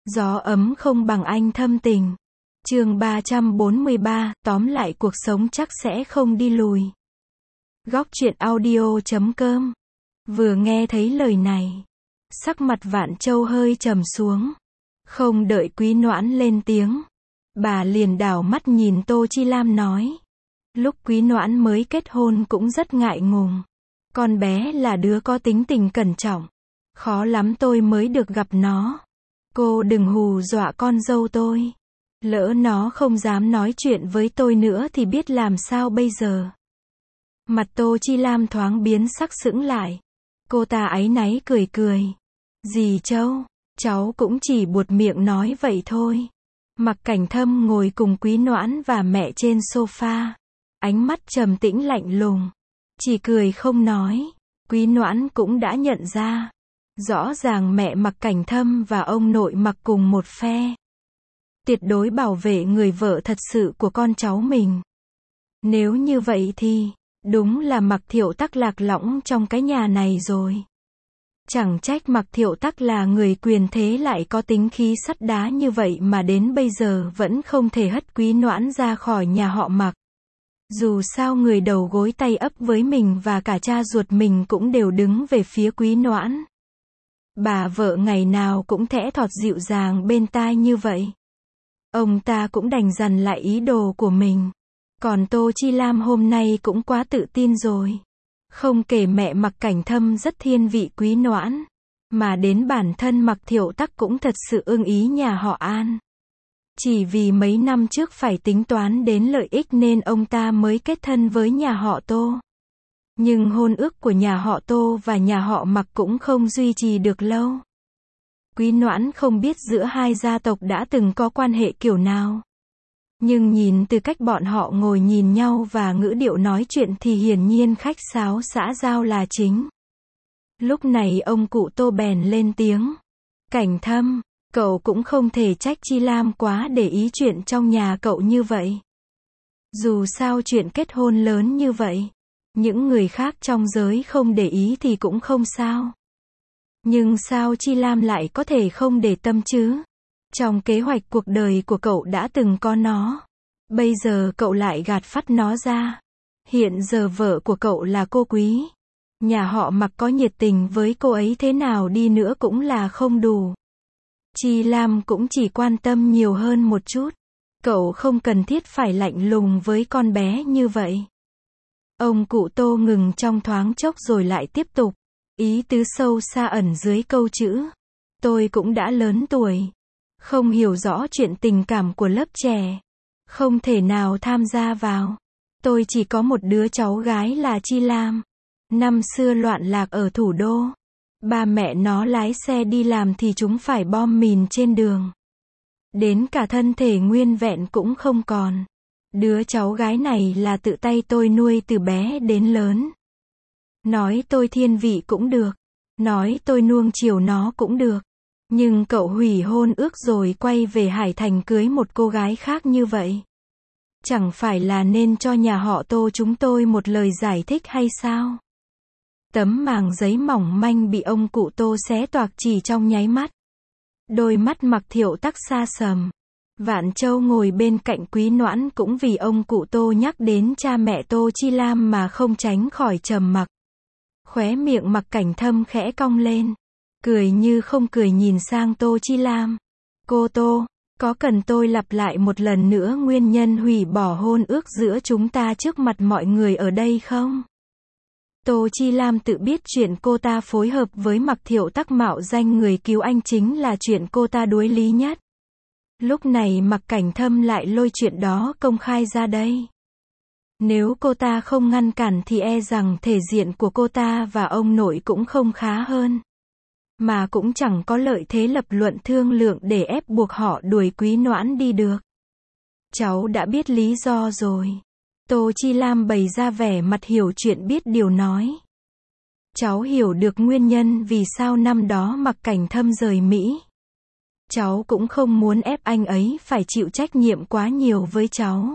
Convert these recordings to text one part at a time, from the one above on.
Gió ấm không bằng anh thâm tình. Chương 343, tóm lại cuộc sống chắc sẽ không đi lùi. Góc truyện audio.com. Vừa nghe thấy lời này, sắc mặt Vạn Châu hơi trầm xuống. Không đợi Quý Noãn lên tiếng, bà liền đảo mắt nhìn Tô Chi Lam nói. Lúc Quý Noãn mới kết hôn cũng rất ngại ngùng. Con bé là đứa có tính tình cẩn trọng. Khó lắm tôi mới được gặp nó. Cô đừng hù dọa con dâu tôi. Lỡ nó không dám nói chuyện với tôi nữa thì biết làm sao bây giờ. Mặt Tô Chi Lam thoáng biến sắc sững lại. Cô ta áy náy cười cười. Dì Châu, cháu cũng chỉ buột miệng nói vậy thôi. Mặc Cảnh Thâm ngồi cùng Quý Noãn và mẹ trên sofa. Ánh mắt trầm tĩnh lạnh lùng. Chỉ cười không nói. Quý Noãn cũng đã nhận ra. Rõ ràng mẹ Mặc Cảnh Thâm và ông nội Mặc cùng một phe. Tuyệt đối bảo vệ người vợ thật sự của con cháu mình. Nếu như vậy thì, đúng là Mặc Thiệu Tắc lạc lõng trong cái nhà này rồi. Chẳng trách Mặc Thiệu Tắc là người quyền thế lại có tính khí sắt đá như vậy mà đến bây giờ vẫn không thể hất Quý Noãn ra khỏi nhà họ Mặc. Dù sao người đầu gối tay ấp với mình và cả cha ruột mình cũng đều đứng về phía Quý Noãn. Bà vợ ngày nào cũng thẽ thọt dịu dàng bên tai như vậy. Ông ta cũng đành dằn lại ý đồ của mình. Còn Tô Chi Lam hôm nay cũng quá tự tin rồi. Không kể mẹ Mặc Cảnh Thâm rất thiên vị Quý Noãn, mà đến bản thân Mặc Thiệu Tắc cũng thật sự ưng ý nhà họ An. Chỉ vì mấy năm trước phải tính toán đến lợi ích nên ông ta mới kết thân với nhà họ Tô. Nhưng hôn ước của nhà họ Tô và nhà họ Mặc cũng không duy trì được lâu. Quý Noãn không biết giữa hai gia tộc đã từng có quan hệ kiểu nào. Nhưng nhìn từ cách bọn họ ngồi nhìn nhau và ngữ điệu nói chuyện thì hiển nhiên khách sáo xã giao là chính. Lúc này ông cụ Tô bèn lên tiếng. Cảnh Thâm, cậu cũng không thể trách Chi Lam quá để ý chuyện trong nhà cậu như vậy. Dù sao chuyện kết hôn lớn như vậy, những người khác trong giới không để ý thì cũng không sao. Nhưng sao Chi Lam lại có thể không để tâm chứ? Trong kế hoạch cuộc đời của cậu đã từng có nó. Bây giờ cậu lại gạt phắt nó ra. Hiện giờ vợ của cậu là cô Quý. Nhà họ Mặc có nhiệt tình với cô ấy thế nào đi nữa cũng là không đủ. Chi Lam cũng chỉ quan tâm nhiều hơn một chút. Cậu không cần thiết phải lạnh lùng với con bé như vậy. Ông cụ Tô ngừng trong thoáng chốc rồi lại tiếp tục. Ý tứ sâu xa ẩn dưới câu chữ. Tôi cũng đã lớn tuổi. Không hiểu rõ chuyện tình cảm của lớp trẻ. Không thể nào tham gia vào. Tôi chỉ có một đứa cháu gái là Chi Lam. Năm xưa loạn lạc ở thủ đô. Ba mẹ nó lái xe đi làm thì chúng phải bom mìn trên đường. Đến cả thân thể nguyên vẹn cũng không còn. Đứa cháu gái này là tự tay tôi nuôi từ bé đến lớn. Nói tôi thiên vị cũng được. Nói tôi nuông chiều nó cũng được. Nhưng cậu hủy hôn ước rồi quay về Hải Thành cưới một cô gái khác như vậy. Chẳng phải là nên cho nhà họ Tô chúng tôi một lời giải thích hay sao? Tấm màng giấy mỏng manh bị ông cụ Tô xé toạc chỉ trong nháy mắt. Đôi mắt Mặc Thiệu Tắc xa sầm. Vạn Châu ngồi bên cạnh Quý Noãn cũng vì ông cụ Tô nhắc đến cha mẹ Tô Chi Lam mà không tránh khỏi trầm mặc. Khóe miệng Mặc Cảnh Thâm khẽ cong lên. Cười như không cười nhìn sang Tô Chi Lam. Cô Tô, có cần tôi lặp lại một lần nữa nguyên nhân hủy bỏ hôn ước giữa chúng ta trước mặt mọi người ở đây không? Tô Chi Lam tự biết chuyện cô ta phối hợp với Mặc Thiệu Tắc mạo danh người cứu anh chính là chuyện cô ta đối lý nhất. Lúc này Mặc Cảnh Thâm lại lôi chuyện đó công khai ra đây. Nếu cô ta không ngăn cản thì e rằng thể diện của cô ta và ông nội cũng không khá hơn. Mà cũng chẳng có lợi thế lập luận thương lượng để ép buộc họ đuổi Quý Noãn đi được. Cháu đã biết lý do rồi. Tô Chi Lam bày ra vẻ mặt hiểu chuyện biết điều nói. Cháu hiểu được nguyên nhân vì sao năm đó Mặc Cảnh Thâm rời Mỹ. Cháu cũng không muốn ép anh ấy phải chịu trách nhiệm quá nhiều với cháu.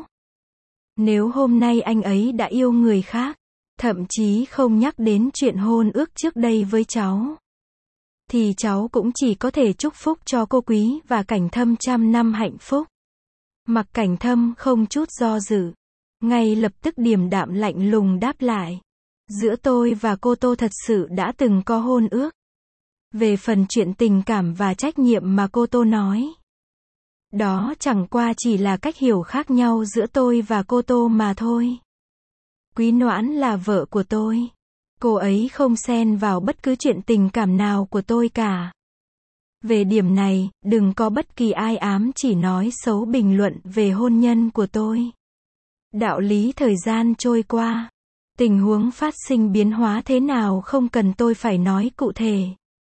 Nếu hôm nay anh ấy đã yêu người khác, thậm chí không nhắc đến chuyện hôn ước trước đây với cháu, thì cháu cũng chỉ có thể chúc phúc cho cô Quý và Cảnh Thâm trăm năm hạnh phúc. Mặc Cảnh Thâm không chút do dự, ngay lập tức điềm đạm lạnh lùng đáp lại. Giữa tôi và cô Tô thật sự đã từng có hôn ước. Về phần chuyện tình cảm và trách nhiệm mà cô Tô nói, đó chẳng qua chỉ là cách hiểu khác nhau giữa tôi và cô Tô mà thôi. Quý Noãn là vợ của tôi. Cô ấy không xen vào bất cứ chuyện tình cảm nào của tôi cả. Về điểm này, đừng có bất kỳ ai ám chỉ nói xấu bình luận về hôn nhân của tôi. Đạo lý thời gian trôi qua, tình huống phát sinh biến hóa thế nào không cần tôi phải nói cụ thể.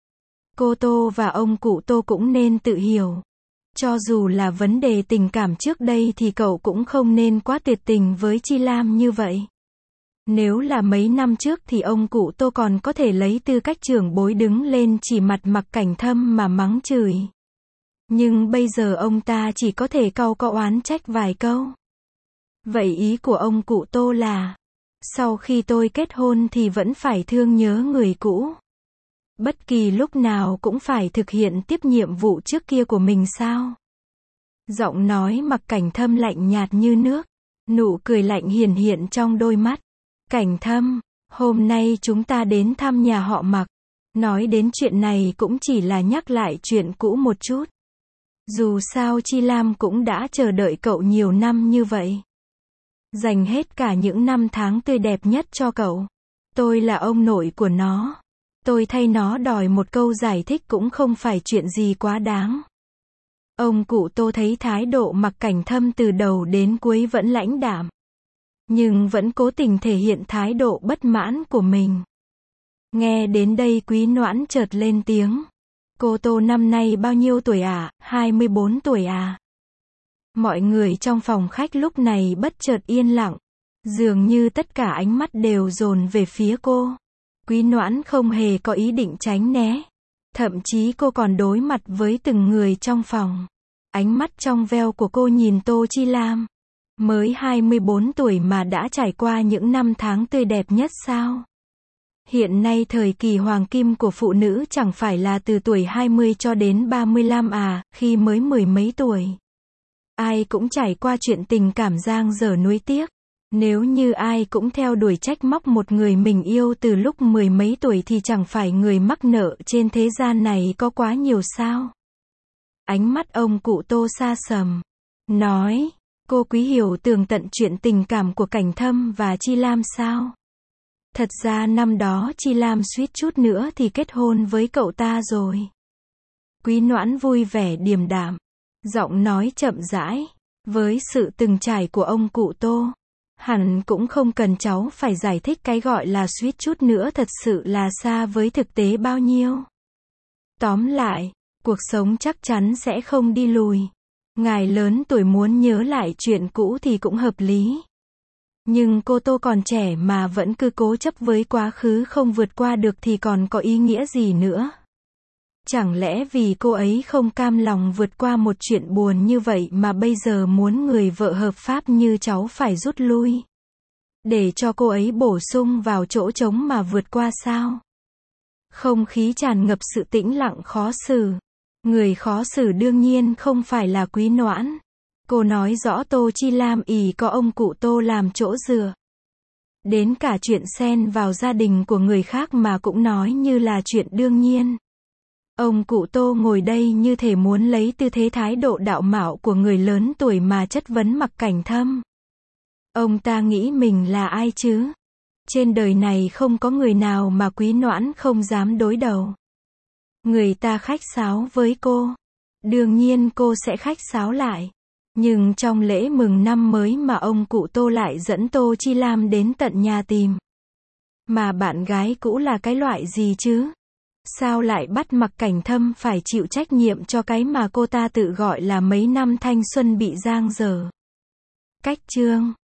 Cô Tô và ông cụ Tô cũng nên tự hiểu. Cho dù là vấn đề tình cảm trước đây thì cậu cũng không nên quá tuyệt tình với Chi Lam như vậy. Nếu là mấy năm trước thì ông cụ Tô còn có thể lấy tư cách trưởng bối đứng lên chỉ mặt Mặc Cảnh Thâm mà mắng chửi. Nhưng bây giờ ông ta chỉ có thể cau có oán trách vài câu. Vậy ý của ông cụ Tô là, sau khi tôi kết hôn thì vẫn phải thương nhớ người cũ. Bất kỳ lúc nào cũng phải thực hiện tiếp nhiệm vụ trước kia của mình sao? Giọng nói Mặc Cảnh Thâm lạnh nhạt như nước, nụ cười lạnh hiển hiện trong đôi mắt. Cảnh Thâm, hôm nay chúng ta đến thăm nhà họ Mặc. Nói đến chuyện này cũng chỉ là nhắc lại chuyện cũ một chút. Dù sao Chi Lam cũng đã chờ đợi cậu nhiều năm như vậy. Dành hết cả những năm tháng tươi đẹp nhất cho cậu. Tôi là ông nội của nó. Tôi thay nó đòi một câu giải thích cũng không phải chuyện gì quá đáng. Ông cụ Tô thấy thái độ Mặc Cảnh Thâm từ đầu đến cuối vẫn lãnh đạm, nhưng vẫn cố tình thể hiện thái độ bất mãn của mình. Nghe đến đây Quý Noãn chợt lên tiếng. Cô Tô năm nay bao nhiêu tuổi à? 24 tuổi à? Mọi người trong phòng khách lúc này bất chợt yên lặng. Dường như tất cả ánh mắt đều dồn về phía cô. Quý Noãn không hề có ý định tránh né. Thậm chí cô còn đối mặt với từng người trong phòng. Ánh mắt trong veo của cô nhìn Tô Chi Lam. Mới 24 tuổi mà đã trải qua những năm tháng tươi đẹp nhất sao? Hiện nay thời kỳ hoàng kim của phụ nữ chẳng phải là từ tuổi 20 cho đến 35 à, khi mới mười mấy tuổi. Ai cũng trải qua chuyện tình cảm giang dở nuối tiếc. Nếu như ai cũng theo đuổi trách móc một người mình yêu từ lúc mười mấy tuổi thì chẳng phải người mắc nợ trên thế gian này có quá nhiều sao? Ánh mắt ông cụ Tô xa sầm. Nói, cô Quý hiểu tường tận chuyện tình cảm của Cảnh Thâm và Chi Lam sao? Thật ra năm đó Chi Lam suýt chút nữa thì kết hôn với cậu ta rồi. Quý Noãn vui vẻ điềm đạm, giọng nói chậm rãi. Với sự từng trải của ông cụ Tô, hẳn cũng không cần cháu phải giải thích cái gọi là suýt chút nữa thật sự là xa với thực tế bao nhiêu. Tóm lại, cuộc sống chắc chắn sẽ không đi lùi. Ngài lớn tuổi muốn nhớ lại chuyện cũ thì cũng hợp lý. Nhưng cô Tô còn trẻ mà vẫn cứ cố chấp với quá khứ không vượt qua được thì còn có ý nghĩa gì nữa? Chẳng lẽ vì cô ấy không cam lòng vượt qua một chuyện buồn như vậy mà bây giờ muốn người vợ hợp pháp như cháu phải rút lui? Để cho cô ấy bổ sung vào chỗ trống mà vượt qua sao? Không khí tràn ngập sự tĩnh lặng khó xử. Người khó xử đương nhiên không phải là Quý Noãn. Cô nói rõ Tô Chi Lam ỷ có ông cụ Tô làm chỗ dựa. Đến cả chuyện xen vào gia đình của người khác mà cũng nói như là chuyện đương nhiên. Ông cụ Tô ngồi đây như thể muốn lấy tư thế thái độ đạo mạo của người lớn tuổi mà chất vấn Mặc Cảnh Thâm. Ông ta nghĩ mình là ai chứ? Trên đời này không có người nào mà Quý Noãn không dám đối đầu. Người ta khách sáo với cô, đương nhiên cô sẽ khách sáo lại. Nhưng trong lễ mừng năm mới mà ông cụ Tô lại dẫn Tô Chi Lam đến tận nhà tìm. Mà bạn gái cũ là cái loại gì chứ? Sao lại bắt Mặc Cảnh Thâm phải chịu trách nhiệm cho cái mà cô ta tự gọi là mấy năm thanh xuân bị giang dở? Cách chương